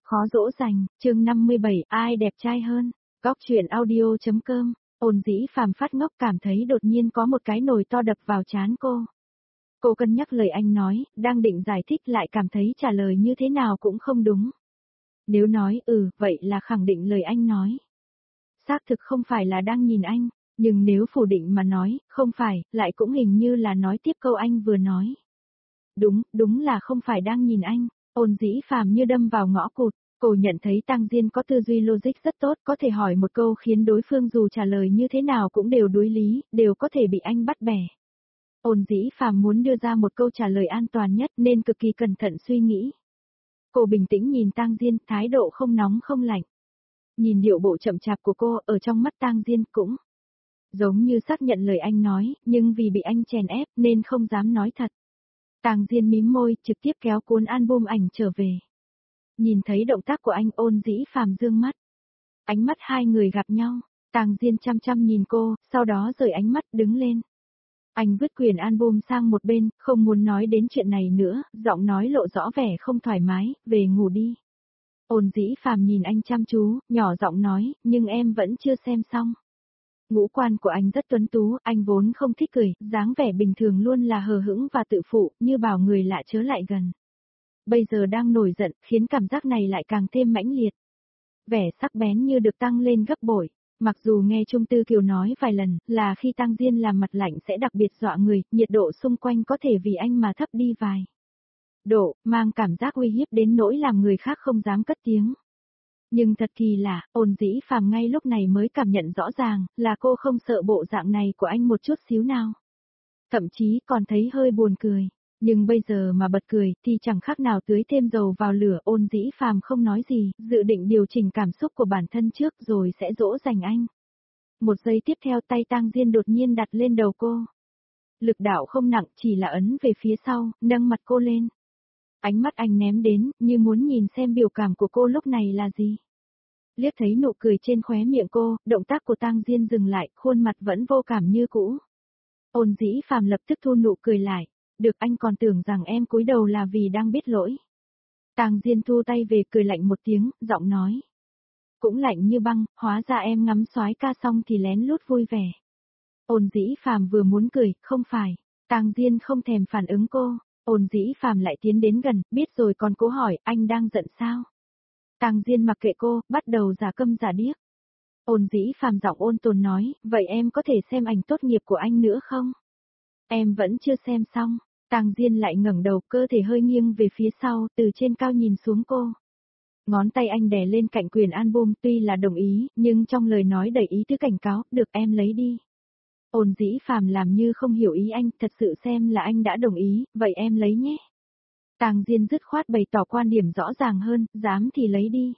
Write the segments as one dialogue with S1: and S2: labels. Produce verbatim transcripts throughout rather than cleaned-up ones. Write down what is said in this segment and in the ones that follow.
S1: Khó dỗ dành, chương năm mươi bảy, ai đẹp trai hơn? Góc truyện audio.com, Ôn Dĩ Phàm phát ngốc cảm thấy đột nhiên có một cái nồi to đập vào trán cô. Cô cân nhắc lời anh nói, đang định giải thích lại cảm thấy trả lời như thế nào cũng không đúng. Nếu nói ừ, vậy là khẳng định lời anh nói. Xác thực không phải là đang nhìn anh, nhưng nếu phủ định mà nói, không phải, lại cũng hình như là nói tiếp câu anh vừa nói. Đúng, đúng là không phải đang nhìn anh. Ôn Dĩ Phàm như đâm vào ngõ cụt, cô nhận thấy Tang Diên có tư duy logic rất tốt, có thể hỏi một câu khiến đối phương dù trả lời như thế nào cũng đều đối lý, đều có thể bị anh bắt bẻ. Ôn Dĩ Phàm muốn đưa ra một câu trả lời an toàn nhất nên cực kỳ cẩn thận suy nghĩ. Cô bình tĩnh nhìn Tang Diên, thái độ không nóng không lạnh. Nhìn điệu bộ chậm chạp của cô, ở trong mắt Tang Diên cũng giống như xác nhận lời anh nói, nhưng vì bị anh chèn ép nên không dám nói thật. Tang Diên mím môi, trực tiếp kéo cuốn album ảnh trở về. Nhìn thấy động tác của anh, Ôn Dĩ Phàm dương mắt. Ánh mắt hai người gặp nhau, Tang Diên chăm chăm nhìn cô, sau đó rời ánh mắt đứng lên. Anh vứt quyển album sang một bên, không muốn nói đến chuyện này nữa, giọng nói lộ rõ vẻ không thoải mái, về ngủ đi. Ôn Dĩ Phàm nhìn anh chăm chú, nhỏ giọng nói, nhưng em vẫn chưa xem xong. Ngũ quan của anh rất tuấn tú, anh vốn không thích cười, dáng vẻ bình thường luôn là hờ hững và tự phụ, như bảo người lạ chớ lại gần. Bây giờ đang nổi giận, khiến cảm giác này lại càng thêm mãnh liệt. Vẻ sắc bén như được tăng lên gấp bội. Mặc dù nghe Trung Tư Kiều nói vài lần, là khi Tang Diên làm mặt lạnh sẽ đặc biệt dọa người, nhiệt độ xung quanh có thể vì anh mà thấp đi vài độ, mang cảm giác uy hiếp đến nỗi làm người khác không dám cất tiếng. Nhưng thật kỳ lạ, Ôn Dĩ Phàm ngay lúc này mới cảm nhận rõ ràng, là cô không sợ bộ dạng này của anh một chút xíu nào. Thậm chí còn thấy hơi buồn cười. Nhưng bây giờ mà bật cười thì chẳng khác nào tưới thêm dầu vào lửa. Ôn Dĩ Phàm không nói gì, dự định điều chỉnh cảm xúc của bản thân trước rồi sẽ dỗ dành anh. Một giây tiếp theo tay Tang Diên đột nhiên đặt lên đầu cô. Lực đạo không nặng, chỉ là ấn về phía sau, nâng mặt cô lên. Ánh mắt anh ném đến, như muốn nhìn xem biểu cảm của cô lúc này là gì. Liếc thấy nụ cười trên khóe miệng cô, động tác của Tang Diên dừng lại, khuôn mặt vẫn vô cảm như cũ. Ôn Dĩ Phàm lập tức thu nụ cười lại. Được, anh còn tưởng rằng em cúi đầu là vì đang biết lỗi. Tang Diên thu tay về cười lạnh một tiếng, giọng nói. Cũng lạnh như băng, hóa ra em ngắm soái ca xong thì lén lút vui vẻ. Ôn Dĩ Phàm vừa muốn cười, không phải. Tang Diên không thèm phản ứng cô. Ôn Dĩ Phàm lại tiến đến gần, biết rồi còn cố hỏi, anh đang giận sao? Tang Diên mặc kệ cô, bắt đầu giả câm giả điếc. Ôn Dĩ Phàm giọng ôn tồn nói, vậy em có thể xem ảnh tốt nghiệp của anh nữa không? Em vẫn chưa xem xong. Tang Diên lại ngẩng đầu, cơ thể hơi nghiêng về phía sau, từ trên cao nhìn xuống cô. Ngón tay anh đè lên cạnh quyển album, tuy là đồng ý, nhưng trong lời nói đầy ý tứ cảnh cáo, được em lấy đi. Ôn Dĩ Phàm làm như không hiểu ý anh, thật sự xem là anh đã đồng ý, vậy em lấy nhé. Tang Diên dứt khoát bày tỏ quan điểm rõ ràng hơn, dám thì lấy đi.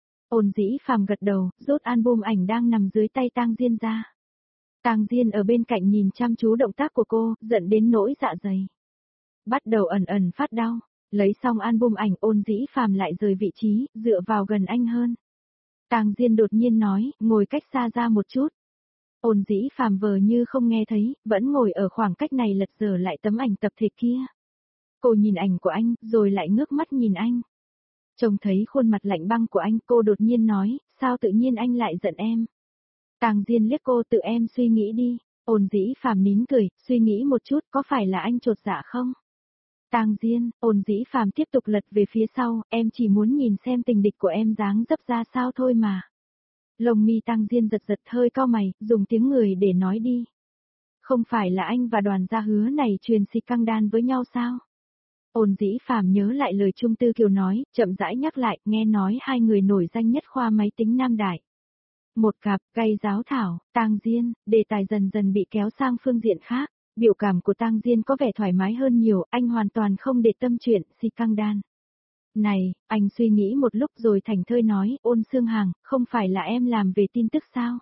S1: Ôn Dĩ Phàm gật đầu, rút album ảnh đang nằm dưới tay Tang Diên ra. Tang Diên ở bên cạnh nhìn chăm chú động tác của cô, giận đến nỗi dạ dày. Bắt đầu ẩn ẩn phát đau, lấy xong album ảnh. Ôn Dĩ Phàm lại rời vị trí, dựa vào gần anh hơn. Tang Diên đột nhiên nói, ngồi cách xa ra một chút. Ôn Dĩ Phàm vờ như không nghe thấy, vẫn ngồi ở khoảng cách này lật dở lại tấm ảnh tập thể kia. Cô nhìn ảnh của anh, rồi lại ngước mắt nhìn anh. Trông thấy khuôn mặt lạnh băng của anh, cô đột nhiên nói, sao tự nhiên anh lại giận em? Tang Diên liếc cô, tự em suy nghĩ đi. Ôn Dĩ Phàm nín cười, suy nghĩ một chút, có phải là anh chột dạ không? Tang Diên, Ôn Dĩ Phàm tiếp tục lật về phía sau, em chỉ muốn nhìn xem tình địch của em dáng dấp ra sao thôi mà. Lông mi Tang Diên giật giật, hơi cau mày, dùng tiếng người để nói đi. Không phải là anh và Đoàn Gia Hứa này truyền xì căng đan với nhau sao? Ôn Dĩ Phàm nhớ lại lời Trung Tư Kiều nói, chậm rãi nhắc lại, nghe nói hai người nổi danh nhất khoa máy tính Nam Đại. Một cặp, cây giáo thảo, Tang Diên, đề tài dần dần bị kéo sang phương diện khác. Biểu cảm của Tang Diên có vẻ thoải mái hơn nhiều, anh hoàn toàn không để tâm chuyện si căng đan. Này, anh suy nghĩ một lúc rồi thành thơi nói, Ôn Sương Hằng, không phải là em làm về tin tức sao?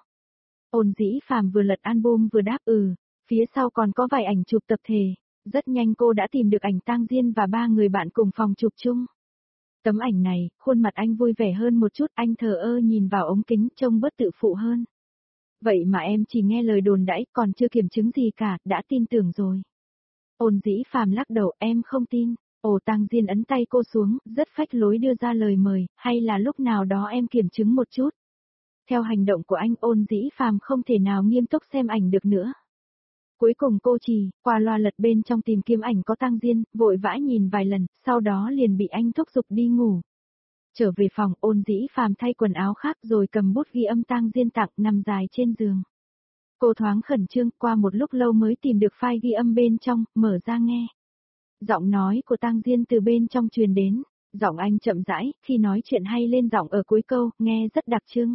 S1: Ôn Dĩ Phàm vừa lật album vừa đáp ừ, phía sau còn có vài ảnh chụp tập thể. Rất nhanh cô đã tìm được ảnh Tang Diên và ba người bạn cùng phòng chụp chung. Tấm ảnh này, khuôn mặt anh vui vẻ hơn một chút, anh thờ ơ nhìn vào ống kính trông bớt tự phụ hơn. Vậy mà em chỉ nghe lời đồn đãi, còn chưa kiểm chứng gì cả, đã tin tưởng rồi. Ôn Dĩ Phàm lắc đầu, em không tin. Ồ Tang Diên ấn tay cô xuống, rất phách lối đưa ra lời mời, hay là lúc nào đó em kiểm chứng một chút. Theo hành động của anh Ôn Dĩ Phàm không thể nào nghiêm túc xem ảnh được nữa. Cuối cùng cô chỉ, qua loa lật bên trong tìm kiếm ảnh có Tang Diên, vội vã nhìn vài lần, sau đó liền bị anh thúc giục đi ngủ. Trở về phòng, Ôn Dĩ Phàm thay quần áo khác rồi cầm bút ghi âm Tang Diên tặng nằm dài trên giường. Cô thoáng khẩn trương, qua một lúc lâu mới tìm được file ghi âm bên trong, mở ra nghe. Giọng nói của Tang Diên từ bên trong truyền đến, giọng anh chậm rãi, khi nói chuyện hay lên giọng ở cuối câu, nghe rất đặc trưng.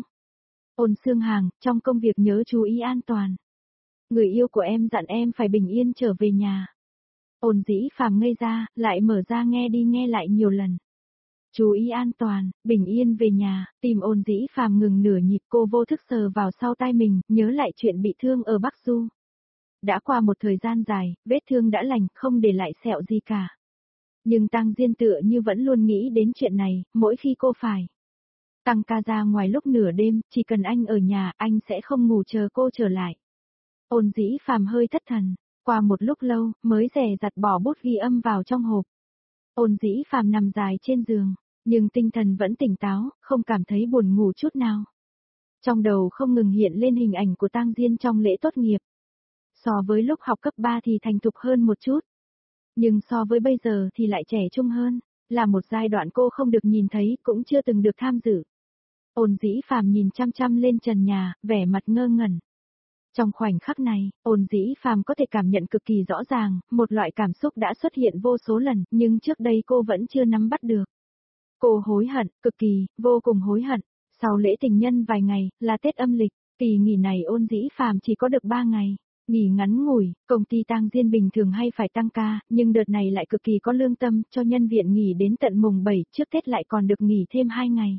S1: Ôn Xương Hàng, trong công việc nhớ chú ý an toàn. Người yêu của em dặn em phải bình yên trở về nhà. Ôn Dĩ Phàm ngây ra, lại mở ra nghe đi nghe lại nhiều lần. Chú ý an toàn, bình yên về nhà, tìm Ôn Dĩ Phàm ngừng nửa nhịp, cô vô thức sờ vào sau tai mình, nhớ lại chuyện bị thương ở Bắc Du. Đã qua một thời gian dài, vết thương đã lành, không để lại sẹo gì cả. Nhưng Tang Diên tựa như vẫn luôn nghĩ đến chuyện này, mỗi khi cô phải tăng ca ra ngoài lúc nửa đêm, chỉ cần anh ở nhà, anh sẽ không ngủ chờ cô trở lại. Ôn Dĩ Phàm hơi thất thần, qua một lúc lâu, mới dè dặt bỏ bút ghi âm vào trong hộp. Ôn Dĩ Phàm nằm dài trên giường, nhưng tinh thần vẫn tỉnh táo, không cảm thấy buồn ngủ chút nào. Trong đầu không ngừng hiện lên hình ảnh của Tang Diên trong lễ tốt nghiệp. So với lúc học cấp ba thì thành thục hơn một chút. Nhưng so với bây giờ thì lại trẻ trung hơn, là một giai đoạn cô không được nhìn thấy, cũng chưa từng được tham dự. Ôn Dĩ Phàm nhìn chăm chăm lên trần nhà, vẻ mặt ngơ ngẩn. Trong khoảnh khắc này, Ôn Dĩ Phàm có thể cảm nhận cực kỳ rõ ràng, một loại cảm xúc đã xuất hiện vô số lần, nhưng trước đây cô vẫn chưa nắm bắt được. Cô hối hận, cực kỳ, vô cùng hối hận. Sau lễ tình nhân vài ngày, là Tết âm lịch, kỳ nghỉ này Ôn Dĩ Phàm chỉ có được ba ngày. Nghỉ ngắn ngủi, công ty Tang Diên bình thường hay phải tăng ca, nhưng đợt này lại cực kỳ có lương tâm, cho nhân viên nghỉ đến tận mùng bảy, trước Tết lại còn được nghỉ thêm hai ngày.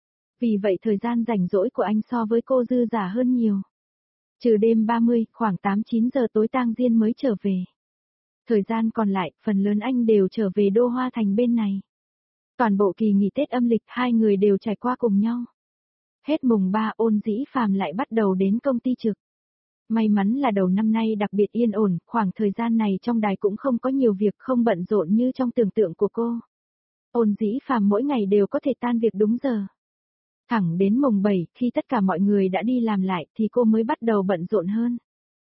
S1: Vì vậy thời gian rảnh rỗi của anh so với cô dư giả hơn nhiều. Trừ đêm ba mươi, khoảng tám chín giờ tối Tang Diên mới trở về. Thời gian còn lại, phần lớn anh đều trở về Đô Hoa Thành bên này. Toàn bộ kỳ nghỉ Tết âm lịch hai người đều trải qua cùng nhau. Hết mùng ba Ôn Dĩ Phàm lại bắt đầu đến công ty trực. May mắn là đầu năm nay đặc biệt yên ổn, khoảng thời gian này trong đài cũng không có nhiều việc, không bận rộn như trong tưởng tượng của cô. Ôn Dĩ Phàm mỗi ngày đều có thể tan việc đúng giờ. Thẳng đến mùng bảy, khi tất cả mọi người đã đi làm lại thì cô mới bắt đầu bận rộn hơn.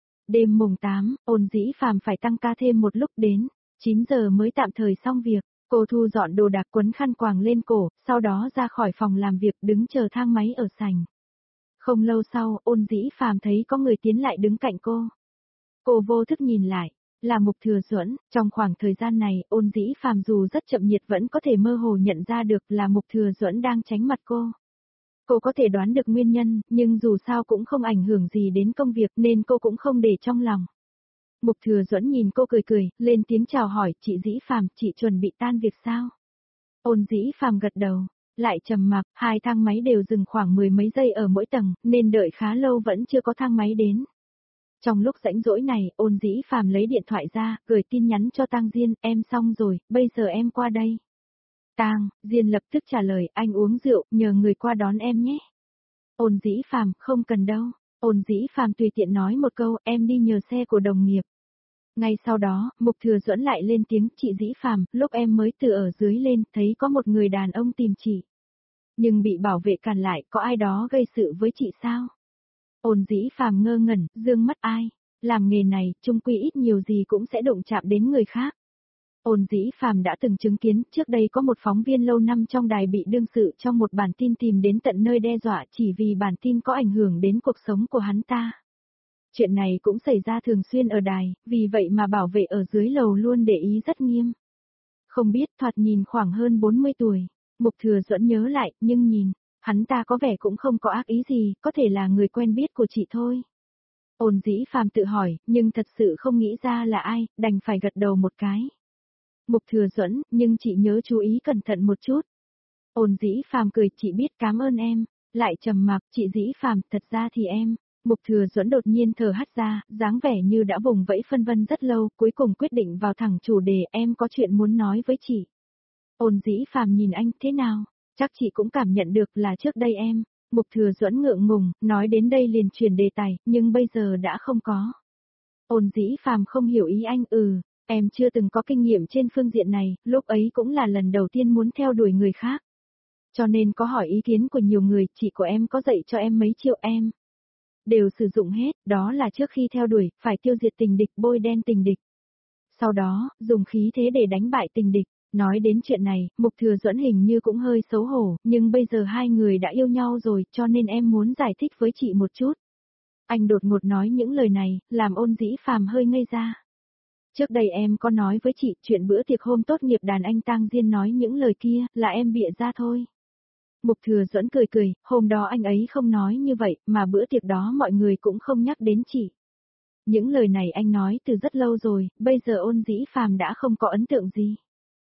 S1: Đêm mùng tám, Ôn Dĩ Phàm phải tăng ca thêm một lúc đến chín giờ mới tạm thời xong việc. Cô thu dọn đồ đạc quấn khăn quàng lên cổ, sau đó ra khỏi phòng làm việc đứng chờ thang máy ở sảnh. Không lâu sau, Ôn Dĩ Phàm thấy có người tiến lại đứng cạnh cô. Cô vô thức nhìn lại, là Mục Thừa Duẫn. Trong khoảng thời gian này, Ôn Dĩ Phàm dù rất chậm nhiệt vẫn có thể mơ hồ nhận ra được là Mục Thừa Duẫn đang tránh mặt cô. Cô có thể đoán được nguyên nhân, nhưng dù sao cũng không ảnh hưởng gì đến công việc nên cô cũng không để trong lòng. Mục Thừa Duẫn nhìn cô cười cười, lên tiếng chào hỏi, chị Dĩ Phàm, chị chuẩn bị tan việc sao? Ôn Dĩ Phàm gật đầu. Lại trầm mặc, hai thang máy đều dừng khoảng mười mấy giây ở mỗi tầng, nên đợi khá lâu vẫn chưa có thang máy đến. Trong lúc rảnh rỗi này, Ôn Dĩ Phàm lấy điện thoại ra, gửi tin nhắn cho Tang Diên, em xong rồi, bây giờ em qua đây. Tang Diên lập tức trả lời, anh uống rượu, nhờ người qua đón em nhé. Ôn Dĩ Phàm, không cần đâu. Ôn Dĩ Phàm tùy tiện nói một câu, em đi nhờ xe của đồng nghiệp. Ngay sau đó, Mục Thừa Duẫn lại lên tiếng, chị Dĩ Phàm, lúc em mới từ ở dưới lên, thấy có một người đàn ông tìm chị. Nhưng bị bảo vệ cản lại, có ai đó gây sự với chị sao? Ôn Dĩ Phàm ngơ ngẩn, dương mắt ai? Làm nghề này, chung quy ít nhiều gì cũng sẽ đụng chạm đến người khác. Ôn Dĩ Phàm đã từng chứng kiến, trước đây có một phóng viên lâu năm trong đài bị đương sự trong một bản tin tìm đến tận nơi đe dọa chỉ vì bản tin có ảnh hưởng đến cuộc sống của hắn ta. Chuyện này cũng xảy ra thường xuyên ở đài, vì vậy mà bảo vệ ở dưới lầu luôn để ý rất nghiêm. Không biết, thoạt nhìn khoảng hơn bốn mươi tuổi. Mục Thừa Duẫn nhớ lại, nhưng nhìn, hắn ta có vẻ cũng không có ác ý gì, có thể là người quen biết của chị thôi. Ôn Dĩ Phàm tự hỏi, nhưng thật sự không nghĩ ra là ai, đành phải gật đầu một cái. Mục Thừa Duẫn, nhưng chị nhớ chú ý cẩn thận một chút. Ôn Dĩ Phàm cười, chị biết, cảm ơn em. Lại trầm mặc, chị Dĩ Phàm, thật ra thì em. Mục Thừa Duẫn đột nhiên thở hắt ra, dáng vẻ như đã vùng vẫy phân vân rất lâu, cuối cùng quyết định vào thẳng chủ đề, em có chuyện muốn nói với chị. Ôn Dĩ Phàm nhìn anh, thế nào? Chắc chị cũng cảm nhận được là trước đây em. Mục Thừa Duẫn ngượng ngùng, nói đến đây liền chuyển đề tài, nhưng bây giờ đã không có. Ôn Dĩ Phàm không hiểu ý anh, ừ, Em chưa từng có kinh nghiệm trên phương diện này, lúc ấy cũng là lần đầu tiên muốn theo đuổi người khác. Cho nên có hỏi ý kiến của nhiều người, chị của em có dạy cho em mấy chiêu em đều sử dụng hết, đó là trước khi theo đuổi, phải tiêu diệt tình địch, bôi đen tình địch. Sau đó, dùng khí thế để đánh bại tình địch. Nói đến chuyện này, Mục Thừa Duẫn hình như cũng hơi xấu hổ, nhưng bây giờ hai người đã yêu nhau rồi, cho nên em muốn giải thích với chị một chút. Anh đột ngột nói những lời này, làm Ôn Dĩ Phàm hơi ngây ra. Trước đây em có nói với chị, chuyện bữa tiệc hôm tốt nghiệp đàn anh Tang Diên nói những lời kia, là em bịa ra thôi. Mục Thừa Duẫn cười cười, hôm đó anh ấy không nói như vậy, mà bữa tiệc đó mọi người cũng không nhắc đến chị. Những lời này anh nói từ rất lâu rồi, bây giờ Ôn Dĩ Phàm đã không có ấn tượng gì.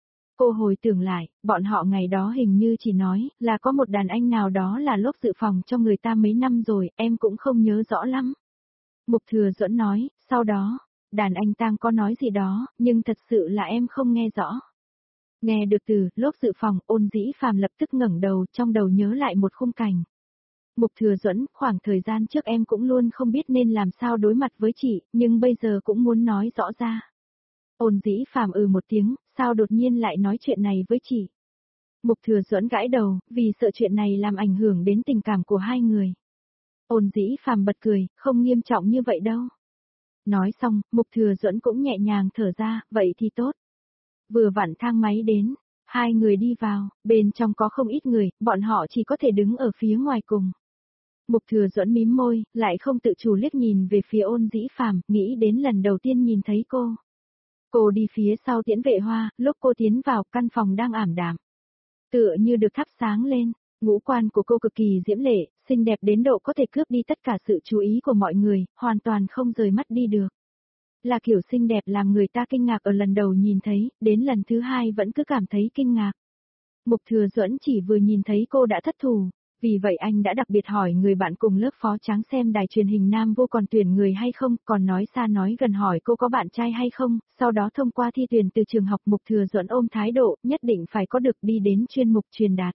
S1: Cô hồi tưởng lại, bọn họ ngày đó hình như chỉ nói là có một đàn anh nào đó là lốp dự phòng cho người ta mấy năm rồi, em cũng không nhớ rõ lắm. Mục Thừa Duẫn nói, sau đó, đàn anh Tang có nói gì đó, nhưng thật sự là em không nghe rõ. Nghe được từ lốp dự phòng, Ôn Dĩ Phàm lập tức ngẩng đầu, trong đầu nhớ lại một khung cảnh. Mục Thừa Duẫn, khoảng thời gian trước em cũng luôn không biết nên làm sao đối mặt với chị, nhưng bây giờ cũng muốn nói rõ ra. Ôn Dĩ Phàm ừ một tiếng, sao đột nhiên lại nói chuyện này với chị? Mục Thừa Duẫn gãi đầu, vì sợ chuyện này làm ảnh hưởng đến tình cảm của hai người. Ôn Dĩ Phàm bật cười, không nghiêm trọng như vậy đâu. Nói xong, Mục Thừa Duẫn cũng nhẹ nhàng thở ra, vậy thì tốt. Vừa vặn thang máy đến, hai người đi vào, bên trong có không ít người, bọn họ chỉ có thể đứng ở phía ngoài cùng. Mục Thừa Duẫn mím môi, lại không tự chủ liếc nhìn về phía Ôn Dĩ Phàm, nghĩ đến lần đầu tiên nhìn thấy cô. Cô đi phía sau Tiễn Vệ Hoa, lúc cô tiến vào, căn phòng đang ảm đạm. Tựa như được thắp sáng lên, ngũ quan của cô cực kỳ diễm lệ, xinh đẹp đến độ có thể cướp đi tất cả sự chú ý của mọi người, hoàn toàn không rời mắt đi được. Là kiểu xinh đẹp làm người ta kinh ngạc ở lần đầu nhìn thấy, đến lần thứ hai vẫn cứ cảm thấy kinh ngạc. Mục Thừa Duẫn chỉ vừa nhìn thấy cô đã thất thủ, vì vậy anh đã đặc biệt hỏi người bạn cùng lớp Phó Tráng xem đài truyền hình Nam Vô còn tuyển người hay không, còn nói xa nói gần hỏi cô có bạn trai hay không, sau đó thông qua thi tuyển từ trường học. Mục Thừa Duẫn ôm thái độ, nhất định phải có được đi đến chuyên mục truyền đạt.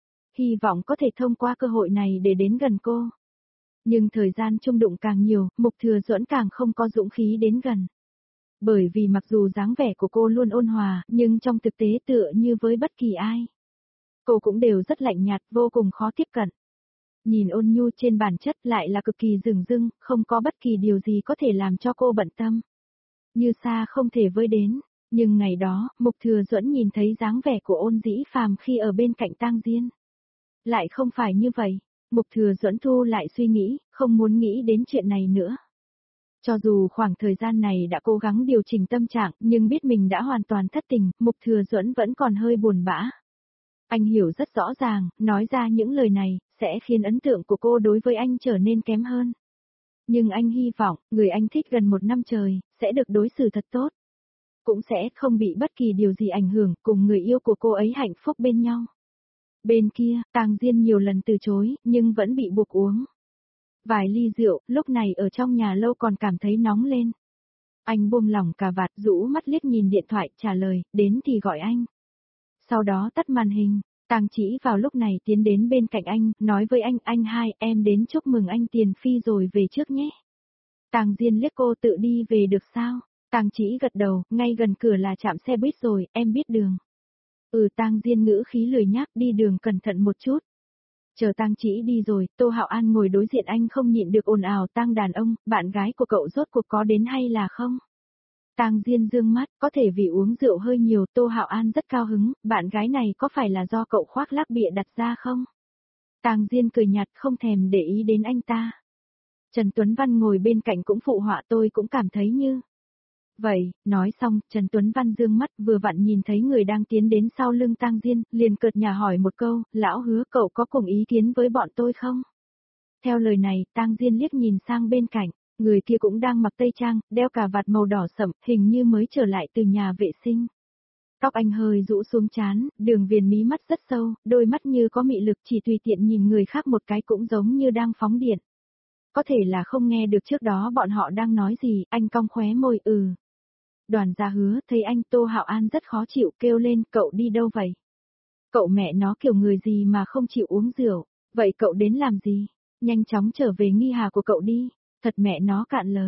S1: Hy vọng có thể thông qua cơ hội này để đến gần cô. Nhưng thời gian chung đụng càng nhiều, Mục Thừa Duẫn càng không có dũng khí đến gần. Bởi vì mặc dù dáng vẻ của cô luôn ôn hòa, nhưng trong thực tế tựa như với bất kỳ ai. Cô cũng đều rất lạnh nhạt, vô cùng khó tiếp cận. Nhìn ôn nhu trên bản chất lại là cực kỳ rừng rưng, không có bất kỳ điều gì có thể làm cho cô bận tâm. Như xa không thể với đến, nhưng ngày đó, Mục Thừa Duẫn nhìn thấy dáng vẻ của Ôn Dĩ Phàm khi ở bên cạnh Tang Diên. Lại không phải như vậy, Mục Thừa Duẫn thu lại suy nghĩ, không muốn nghĩ đến chuyện này nữa. Cho dù khoảng thời gian này đã cố gắng điều chỉnh tâm trạng, nhưng biết mình đã hoàn toàn thất tình, Mục Thừa Duẫn vẫn còn hơi buồn bã. Anh hiểu rất rõ ràng, nói ra những lời này, sẽ khiến ấn tượng của cô đối với anh trở nên kém hơn. Nhưng anh hy vọng, người anh thích gần một năm trời, sẽ được đối xử thật tốt. Cũng sẽ không bị bất kỳ điều gì ảnh hưởng, cùng người yêu của cô ấy hạnh phúc bên nhau. Bên kia, Tang Diên nhiều lần từ chối, nhưng vẫn bị buộc uống. Vài ly rượu, lúc này ở trong nhà lâu còn cảm thấy nóng lên. Anh buông lỏng cà vạt, rũ mắt liếc nhìn điện thoại, trả lời, đến thì gọi anh. Sau đó tắt màn hình, Tang Chỉ vào lúc này tiến đến bên cạnh anh, nói với anh, anh hai, em đến chúc mừng anh Tiền Phi rồi về trước nhé. Tang Diên liếc cô, tự đi về được sao? Tang Chỉ gật đầu, ngay gần cửa là trạm xe buýt rồi, em biết đường. Ừ, Tang Diên ngữ khí lười nhác, đi đường cẩn thận một chút. Chờ Tang Chỉ đi rồi, Tô Hạo An ngồi đối diện anh không nhịn được ồn ào, Tang đàn ông, bạn gái của cậu rốt cuộc có đến hay là không? Tang Diên dương mắt, có thể vì uống rượu hơi nhiều, Tô Hạo An rất cao hứng, bạn gái này có phải là do cậu khoác lác bịa đặt ra không? Tang Diên cười nhạt, không thèm để ý đến anh ta. Trần Tuấn Văn ngồi bên cạnh cũng phụ họa, tôi cũng cảm thấy như vậy. Nói xong, Trần Tuấn Văn dương mắt, vừa vặn nhìn thấy người đang tiến đến sau lưng Tang Diên, liền cợt nhả hỏi một câu, lão Hứa, cậu có cùng ý kiến với bọn tôi không? Theo lời này, Tang Diên liếc nhìn sang bên cạnh, người kia cũng đang mặc tây trang, đeo cà vạt màu đỏ sẫm, hình như mới trở lại từ nhà vệ sinh. Tóc anh hơi rũ xuống trán, đường viền mí mắt rất sâu, đôi mắt như có mị lực, chỉ tùy tiện nhìn người khác một cái cũng giống như đang phóng điện. Có thể là không nghe được trước đó bọn họ đang nói gì, anh cong khóe môi, ừ. Đoàn Gia Hứa thấy anh, Tô Hạo An rất khó chịu, kêu lên, cậu đi đâu vậy? Cậu mẹ nó kiểu người gì mà không chịu uống rượu, vậy cậu đến làm gì? Nhanh chóng trở về nghi hà của cậu đi, thật mẹ nó cạn lời.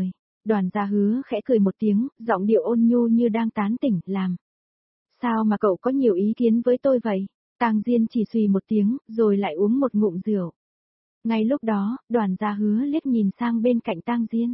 S1: Đoàn Gia Hứa khẽ cười một tiếng, giọng điệu ôn nhu như đang tán tỉnh, làm. Sao mà cậu có nhiều ý kiến với tôi vậy? Tang Diên chỉ xùy một tiếng, rồi lại uống một ngụm rượu. Ngay lúc đó, Đoàn Gia Hứa liếc nhìn sang bên cạnh Tang Diên.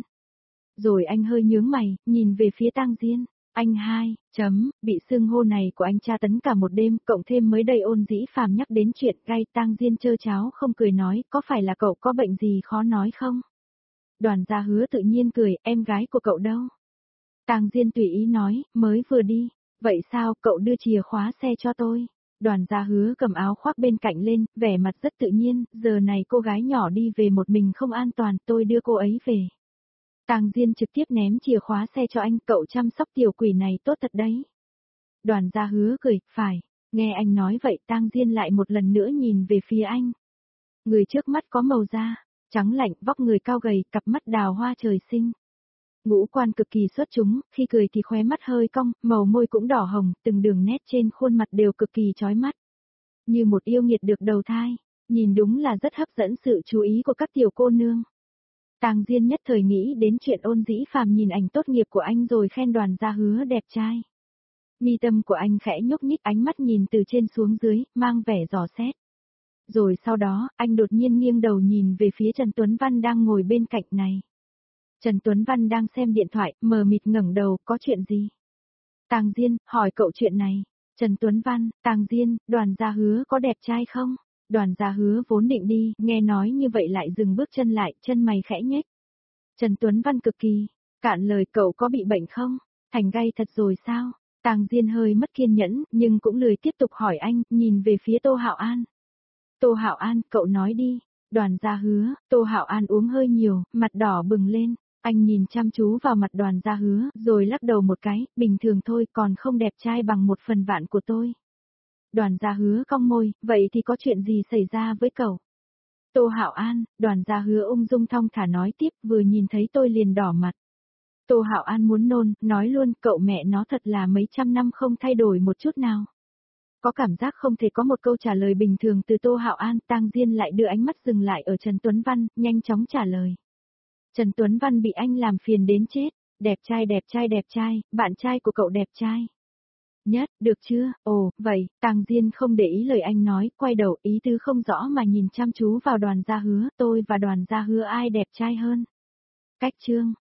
S1: Rồi anh hơi nhướng mày, nhìn về phía Tang Diên. Anh hai, chấm, bị xưng hô này của anh tra tấn cả một đêm, cộng thêm mới đây Ôn Dĩ Phàm nhắc đến chuyện gay. Tang Diên trơ cháo không cười nói, có phải là cậu có bệnh gì khó nói không? Đoàn Gia Hứa tự nhiên cười, em gái của cậu đâu? Tang Diên tùy ý nói, mới vừa đi. Vậy sao, cậu đưa chìa khóa xe cho tôi? Đoàn Gia Hứa cầm áo khoác bên cạnh lên, vẻ mặt rất tự nhiên, giờ này cô gái nhỏ đi về một mình không an toàn, tôi đưa cô ấy về. Tang Diên trực tiếp ném chìa khóa xe cho anh, cậu chăm sóc tiểu quỷ này tốt thật đấy. Đoàn Gia Hứa cười, phải, nghe anh nói vậy Tang Diên lại một lần nữa nhìn về phía anh. Người trước mắt có màu da, trắng lạnh, vóc người cao gầy, cặp mắt đào hoa trời sinh. Ngũ quan cực kỳ xuất chúng, khi cười thì khóe mắt hơi cong, màu môi cũng đỏ hồng, từng đường nét trên khuôn mặt đều cực kỳ chói mắt. Như một yêu nghiệt được đầu thai, nhìn đúng là rất hấp dẫn sự chú ý của các tiểu cô nương. Tang Diên nhất thời nghĩ đến chuyện Ôn Dĩ Phàm nhìn ảnh tốt nghiệp của anh rồi khen Đoàn Gia Hứa đẹp trai. Mi tâm của anh khẽ nhúc nhích, ánh mắt nhìn từ trên xuống dưới, mang vẻ dò xét. Rồi sau đó, anh đột nhiên nghiêng đầu nhìn về phía Trần Tuấn Văn đang ngồi bên cạnh này. Trần Tuấn Văn đang xem điện thoại, mờ mịt ngẩng đầu, có chuyện gì? Tang Diên, hỏi cậu chuyện này. Trần Tuấn Văn, Tang Diên, Đoàn Gia Hứa có đẹp trai không? Đoàn Gia Hứa vốn định đi, nghe nói như vậy lại dừng bước chân lại, chân mày khẽ nhếch. Trần Tuấn Văn cực kỳ, cạn lời, cậu có bị bệnh không? Thành gay thật rồi sao? Tang Diên hơi mất kiên nhẫn, nhưng cũng lười tiếp tục hỏi anh, nhìn về phía Tô Hạo An. Tô Hạo An, cậu nói đi. Đoàn Gia Hứa, Tô Hạo An uống hơi nhiều, mặt đỏ bừng lên. Anh nhìn chăm chú vào mặt Đoàn Gia Hứa, rồi lắc đầu một cái, bình thường thôi, còn không đẹp trai bằng một phần vạn của tôi. Đoàn Gia Hứa cong môi, vậy thì có chuyện gì xảy ra với cậu? Tô Hạo An, Đoàn Gia Hứa ung dung thong thả nói tiếp, vừa nhìn thấy tôi liền đỏ mặt. Tô Hạo An muốn nôn, nói luôn, cậu mẹ nó thật là mấy trăm năm không thay đổi một chút nào. Có cảm giác không thể có một câu trả lời bình thường từ Tô Hạo An, Tang Diên lại đưa ánh mắt dừng lại ở Trần Tuấn Văn, nhanh chóng trả lời. Trần Tuấn Văn bị anh làm phiền đến chết, đẹp trai đẹp trai đẹp trai, bạn trai của cậu đẹp trai. Nhất, được chưa? Ồ, vậy, Tang Diên không để ý lời anh nói, quay đầu, ý tứ không rõ mà nhìn chăm chú vào Đoàn Gia Hứa, tôi và Đoàn Gia Hứa ai đẹp trai hơn? Cách chương